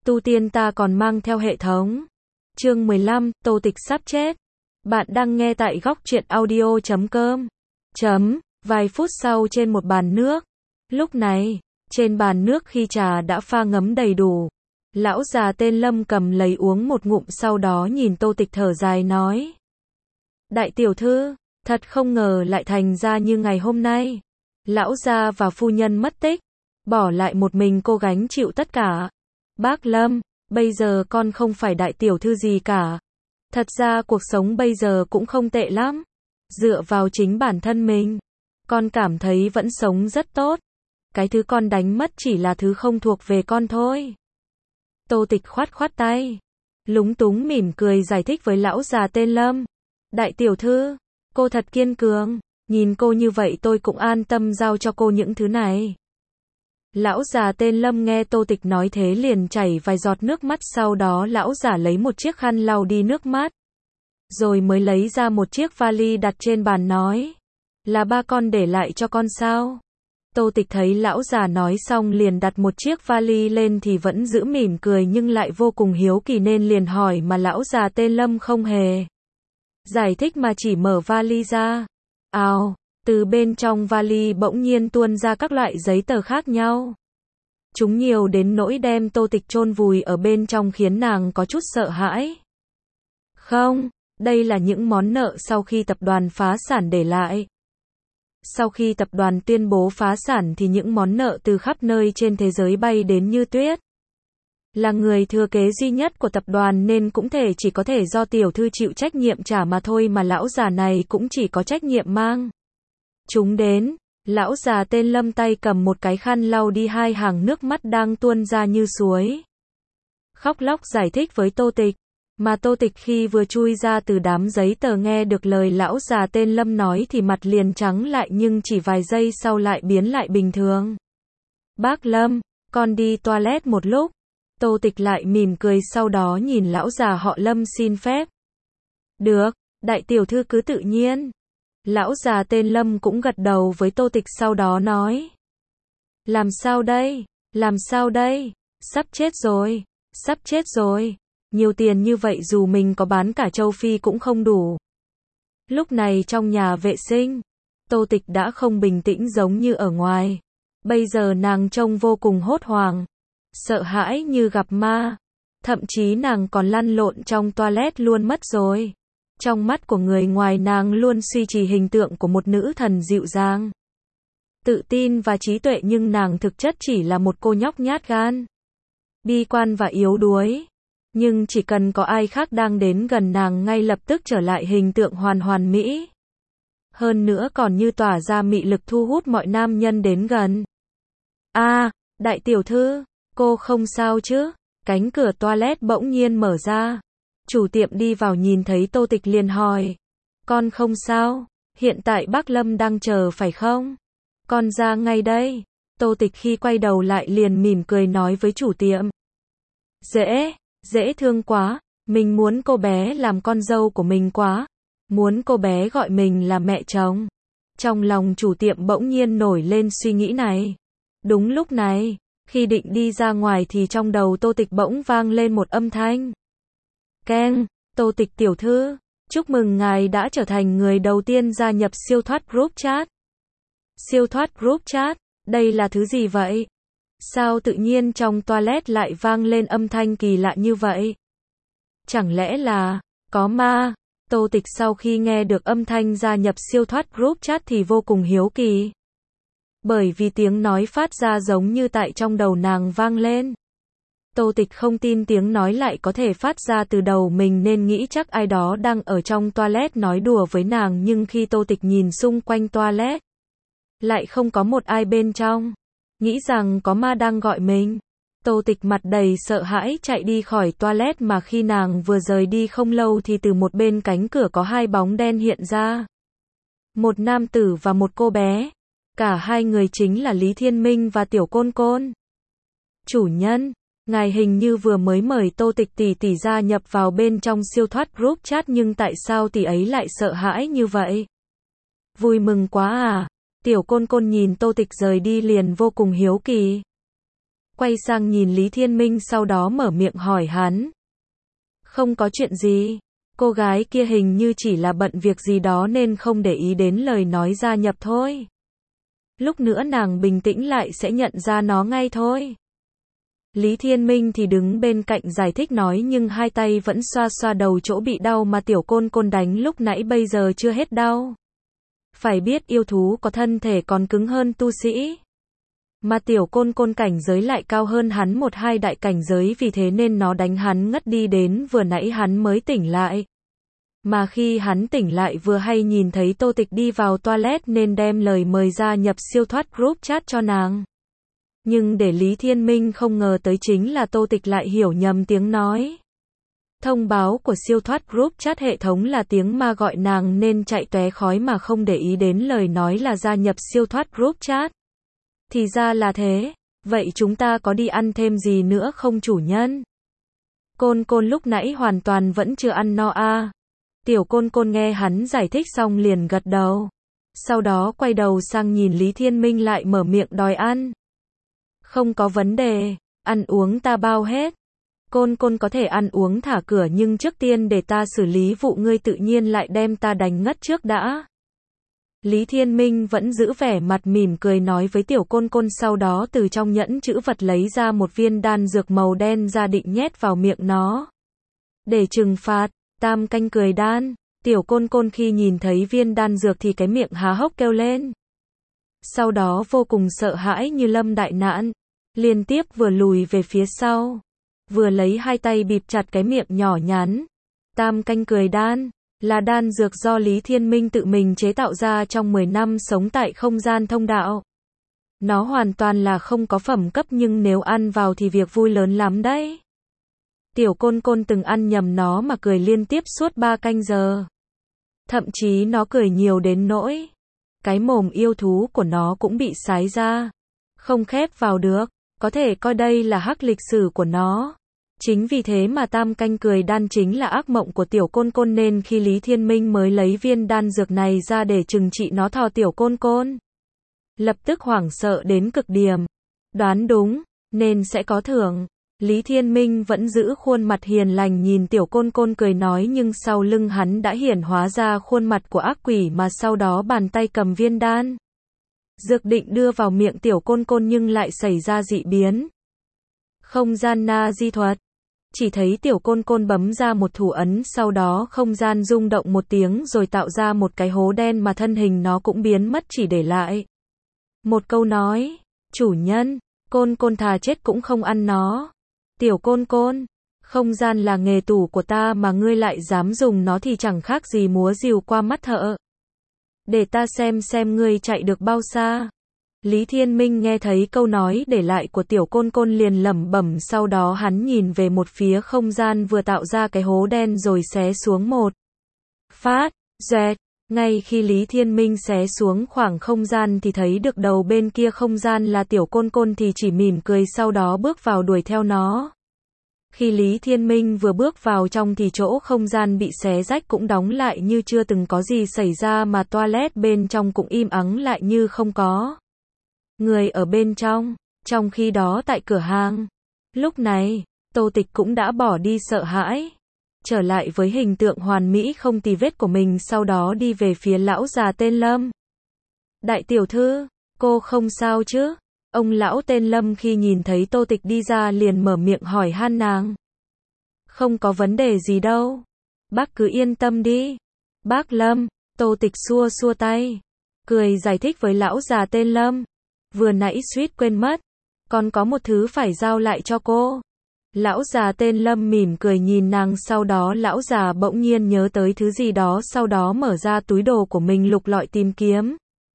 tu tiên ta còn mang theo hệ thống. Chương 15, Tô Tịch sắp chết. Bạn đang nghe tại góc truyện audio.com. Vài phút sau trên một bàn nước. Lúc này, trên bàn nước khi trà đã pha ngấm đầy đủ. Lão già tên Lâm cầm lấy uống một ngụm, sau đó nhìn Tô Tịch thở dài nói. Đại tiểu thư, thật không ngờ lại thành ra như ngày hôm nay. Lão gia và phu nhân mất tích, bỏ lại một mình cô gánh chịu tất cả. Bác Lâm, bây giờ con không phải đại tiểu thư gì cả. Thật ra cuộc sống bây giờ cũng không tệ lắm. Dựa vào chính bản thân mình, con cảm thấy vẫn sống rất tốt. Cái thứ con đánh mất chỉ là thứ không thuộc về con thôi. Tô Tịch khoát khoát tay, lúng túng mỉm cười giải thích với lão già tên Lâm. Đại tiểu thư, cô thật kiên cường, nhìn cô như vậy tôi cũng an tâm giao cho cô những thứ này. Lão già tên Lâm nghe Tô Tịch nói thế liền chảy vài giọt nước mắt, sau đó lão già lấy một chiếc khăn lau đi nước mắt. Rồi mới lấy ra một chiếc vali đặt trên bàn nói. Là ba con để lại cho con sao? Tô Tịch thấy lão già nói xong liền đặt một chiếc vali lên thì vẫn giữ mỉm cười nhưng lại vô cùng hiếu kỳ nên liền hỏi, mà lão già tên Lâm không hề giải thích mà chỉ mở vali ra. Ào, từ bên trong vali bỗng nhiên tuôn ra các loại giấy tờ khác nhau. Chúng nhiều đến nỗi đem Tô Tịch chôn vùi ở bên trong khiến nàng có chút sợ hãi. Không, đây là những món nợ sau khi tập đoàn phá sản để lại. Sau khi tập đoàn tuyên bố phá sản thì những món nợ từ khắp nơi trên thế giới bay đến như tuyết. Là người thừa kế duy nhất của tập đoàn nên cũng chỉ có thể do tiểu thư chịu trách nhiệm trả mà thôi, mà lão già này cũng chỉ có trách nhiệm mang chúng đến. Lão già tên Lâm tay cầm một cái khăn lau đi hai hàng nước mắt đang tuôn ra như suối. Khóc lóc giải thích với Tô Tịch. Mà Tô Tịch khi vừa chui ra từ đám giấy tờ nghe được lời lão già tên Lâm nói thì mặt liền trắng lại, nhưng chỉ vài giây sau lại biến lại bình thường. Bác Lâm, con đi toilet một lúc. Tô Tịch lại mỉm cười, sau đó nhìn lão già họ Lâm xin phép. Được, đại tiểu thư cứ tự nhiên. Lão già tên Lâm cũng gật đầu với Tô Tịch, sau đó nói. Làm sao đây? Làm sao đây? Sắp chết rồi. Sắp chết rồi. Nhiều tiền như vậy dù mình có bán cả châu Phi cũng không đủ. Lúc này trong nhà vệ sinh, Tô Tịch đã không bình tĩnh giống như ở ngoài. Bây giờ nàng trông vô cùng hốt hoảng, sợ hãi như gặp ma. Thậm chí nàng còn lăn lộn trong toilet luôn mất rồi. Trong mắt của người ngoài nàng luôn duy trì hình tượng của một nữ thần dịu dàng, tự tin và trí tuệ, nhưng nàng thực chất chỉ là một cô nhóc nhát gan, bi quan và yếu đuối. Nhưng chỉ cần có ai khác đang đến gần nàng ngay lập tức trở lại hình tượng hoàn mỹ. Hơn nữa còn như tỏa ra mị lực thu hút mọi nam nhân đến gần. Đại tiểu thư, cô không sao chứ? Cánh cửa toilet bỗng nhiên mở ra. Chủ tiệm đi vào nhìn thấy Tô Tịch liền hỏi. Con không sao, hiện tại bác Lâm đang chờ phải không? Con ra ngay đây. Tô Tịch khi quay đầu lại liền mỉm cười nói với chủ tiệm. Dễ thương quá, mình muốn cô bé làm con dâu của mình quá. Muốn cô bé gọi mình là mẹ chồng. Trong lòng chủ tiệm bỗng nhiên nổi lên suy nghĩ này. Đúng lúc này, khi định đi ra ngoài thì trong đầu Tô Tịch bỗng vang lên một âm thanh. Keng, Tô Tịch tiểu thư, chúc mừng ngài đã trở thành người đầu tiên gia nhập siêu thoát group chat. Siêu thoát group chat, đây là thứ gì vậy? Sao tự nhiên trong toilet lại vang lên âm thanh kỳ lạ như vậy? Chẳng lẽ là có ma? Tô Tịch sau khi nghe được âm thanh gia nhập siêu thoát group chat thì vô cùng hiếu kỳ. Bởi vì tiếng nói phát ra giống như tại trong đầu nàng vang lên. Tô Tịch không tin tiếng nói lại có thể phát ra từ đầu mình nên nghĩ chắc ai đó đang ở trong toilet nói đùa với nàng, nhưng khi Tô Tịch nhìn xung quanh toilet, lại không có một ai bên trong. Nghĩ rằng có ma đang gọi mình. Tô Tịch mặt đầy sợ hãi chạy đi khỏi toilet, mà khi nàng vừa rời đi không lâu thì từ một bên cánh cửa có hai bóng đen hiện ra. Một nam tử và một cô bé. Cả hai người chính là Lý Thiên Minh và Tiểu Côn Côn. Chủ nhân, ngài hình như vừa mới mời Tô Tịch tỷ tỷ gia nhập vào bên trong siêu thoát group chat, nhưng tại sao tỷ ấy lại sợ hãi như vậy? Vui mừng quá à? Tiểu Côn Côn nhìn Tô Tịch rời đi liền vô cùng hiếu kỳ. quay sang nhìn Lý Thiên Minh sau đó mở miệng hỏi hắn. Không có chuyện gì. Cô gái kia hình như chỉ là bận việc gì đó nên không để ý đến lời nói gia nhập thôi. Lúc nữa nàng bình tĩnh lại sẽ nhận ra nó ngay thôi. Lý Thiên Minh thì đứng bên cạnh giải thích nói nhưng hai tay vẫn xoa xoa đầu chỗ bị đau mà tiểu côn côn đánh lúc nãy bây giờ chưa hết đau. Phải biết yêu thú có thân thể còn cứng hơn tu sĩ. Mà tiểu côn côn cảnh giới lại cao hơn hắn 1-2 đại cảnh giới vì thế nên nó đánh hắn ngất đi đến vừa nãy hắn mới tỉnh lại. Mà khi hắn tỉnh lại vừa hay nhìn thấy Tô Tịch đi vào toilet nên đem lời mời gia nhập siêu thoát group chat cho nàng. Nhưng để Lý Thiên Minh không ngờ tới chính là Tô Tịch lại hiểu nhầm tiếng nói. Thông báo của siêu thoát group chat hệ thống là tiếng ma gọi nàng nên chạy tóe khói mà không để ý đến lời nói là gia nhập siêu thoát group chat. Thì ra là thế, vậy chúng ta có đi ăn thêm gì nữa không chủ nhân? Côn côn lúc nãy hoàn toàn vẫn chưa ăn no à. Tiểu côn côn nghe hắn giải thích xong liền gật đầu. Sau đó quay đầu sang nhìn Lý Thiên Minh lại mở miệng đòi ăn. Không có vấn đề, ăn uống ta bao hết. Côn côn có thể ăn uống thả cửa nhưng trước tiên để ta xử lý vụ ngươi tự nhiên lại đem ta đánh ngất trước đã. Lý Thiên Minh vẫn giữ vẻ mặt mỉm cười nói với tiểu côn côn sau đó từ trong nhẫn trữ vật lấy ra một viên đan dược màu đen ra định nhét vào miệng nó. Để trừng phạt, tam canh cười đan, tiểu côn côn khi nhìn thấy viên đan dược thì cái miệng há hốc kêu lên. Sau đó vô cùng sợ hãi như lâm đại nạn, liên tiếp vừa lùi về phía sau, vừa lấy hai tay bịt chặt cái miệng nhỏ nhắn. Tam canh cười đan là đan dược do Lý Thiên Minh tự mình chế tạo ra trong 10 năm sống tại không gian thông đạo. Nó hoàn toàn là không có phẩm cấp nhưng nếu ăn vào thì việc vui lớn lắm đấy. Tiểu côn côn từng ăn nhầm nó mà cười liên tiếp suốt 3 canh giờ. Thậm chí nó cười nhiều đến nỗi cái mồm yêu thú của nó cũng bị sái ra, không khép vào được, có thể coi đây là hắc lịch sử của nó. Chính vì thế mà tam canh cười đan chính là ác mộng của tiểu côn côn nên khi Lý Thiên Minh mới lấy viên đan dược này ra để trừng trị nó thò tiểu côn côn. Lập tức hoảng sợ đến cực điểm. Đoán đúng, nên sẽ có thưởng. Lý Thiên Minh vẫn giữ khuôn mặt hiền lành nhìn tiểu côn côn cười nói nhưng sau lưng hắn đã hiển hóa ra khuôn mặt của ác quỷ mà sau đó bàn tay cầm viên đan dược định đưa vào miệng tiểu côn côn nhưng lại xảy ra dị biến. Không gian na di thuật. Chỉ thấy tiểu côn côn bấm ra một thủ ấn sau đó không gian rung động một tiếng rồi tạo ra một cái hố đen mà thân hình nó cũng biến mất chỉ để lại một câu nói, chủ nhân, côn côn thà chết cũng không ăn nó. Tiểu côn côn, không gian là nghề tủ của ta mà ngươi lại dám dùng nó thì chẳng khác gì múa rìu qua mắt thợ. Để ta xem ngươi chạy được bao xa. Lý Thiên Minh nghe thấy câu nói để lại của tiểu côn côn liền lẩm bẩm sau đó hắn nhìn về một phía không gian vừa tạo ra cái hố đen rồi xé xuống một phát, dẹt. Ngay khi Lý Thiên Minh xé xuống khoảng không gian thì thấy được đầu bên kia không gian là tiểu côn côn thì chỉ mỉm cười sau đó bước vào đuổi theo nó. Khi Lý Thiên Minh vừa bước vào trong thì chỗ không gian bị xé rách cũng đóng lại như chưa từng có gì xảy ra mà toilet bên trong cũng im ắng lại như không có người ở bên trong. Trong khi đó tại cửa hàng, lúc này, Tô Tịch cũng đã bỏ đi sợ hãi, trở lại với hình tượng hoàn mỹ không tì vết của mình sau đó đi về phía lão già tên Lâm. Đại tiểu thư, cô không sao chứ? Ông lão tên Lâm khi nhìn thấy Tô Tịch đi ra liền mở miệng hỏi han nàng. Không có vấn đề gì đâu. Bác cứ yên tâm đi. Bác Lâm, Tô Tịch xua xua tay, cười giải thích với lão già tên Lâm. Vừa nãy suýt quên mất, còn có một thứ phải giao lại cho cô. Lão già tên Lâm mỉm cười nhìn nàng sau đó lão già bỗng nhiên nhớ tới thứ gì đó sau đó mở ra túi đồ của mình lục lọi tìm kiếm.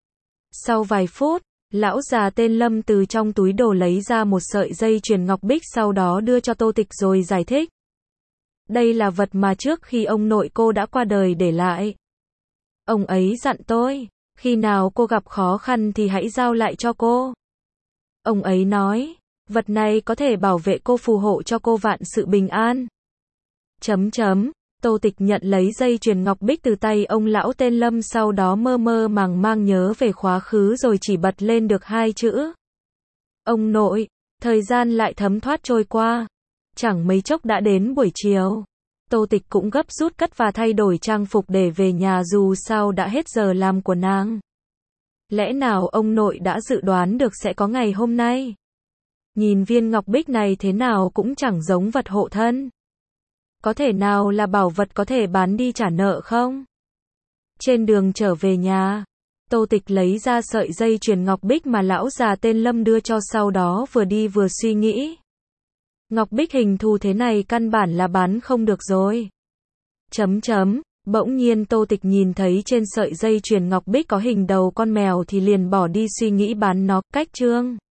Sau vài phút, lão già tên Lâm từ trong túi đồ lấy ra một sợi dây chuyền ngọc bích sau đó đưa cho Tô Tịch rồi giải thích. Đây là vật mà trước khi ông nội cô đã qua đời để lại. Ông ấy dặn tôi, khi nào cô gặp khó khăn thì hãy giao lại cho cô. Ông ấy nói, vật này có thể bảo vệ cô phù hộ cho cô vạn sự bình an. Tô Tịch nhận lấy dây chuyền ngọc bích từ tay ông lão tên Lâm sau đó mơ mơ màng mang nhớ về quá khứ rồi chỉ bật lên được hai chữ. Ông nội, Thời gian lại thấm thoát trôi qua. Chẳng mấy chốc đã đến buổi chiều. Tô Tịch cũng gấp rút cất và thay đổi trang phục để về nhà dù sao đã hết giờ làm của nàng. Lẽ nào ông nội đã dự đoán được sẽ có ngày hôm nay? Nhìn viên ngọc bích này thế nào cũng chẳng giống vật hộ thân. Có thể nào là bảo vật có thể bán đi trả nợ không? Trên đường trở về nhà, Tô Tịch lấy ra sợi dây chuyền ngọc bích mà lão già tên Lâm đưa cho, sau đó vừa đi vừa suy nghĩ. Ngọc bích hình thù thế này căn bản là bán không được rồi. Bỗng nhiên Tô Tịch nhìn thấy trên sợi dây chuyền ngọc bích có hình đầu con mèo thì liền bỏ đi suy nghĩ bán nó. Cách chương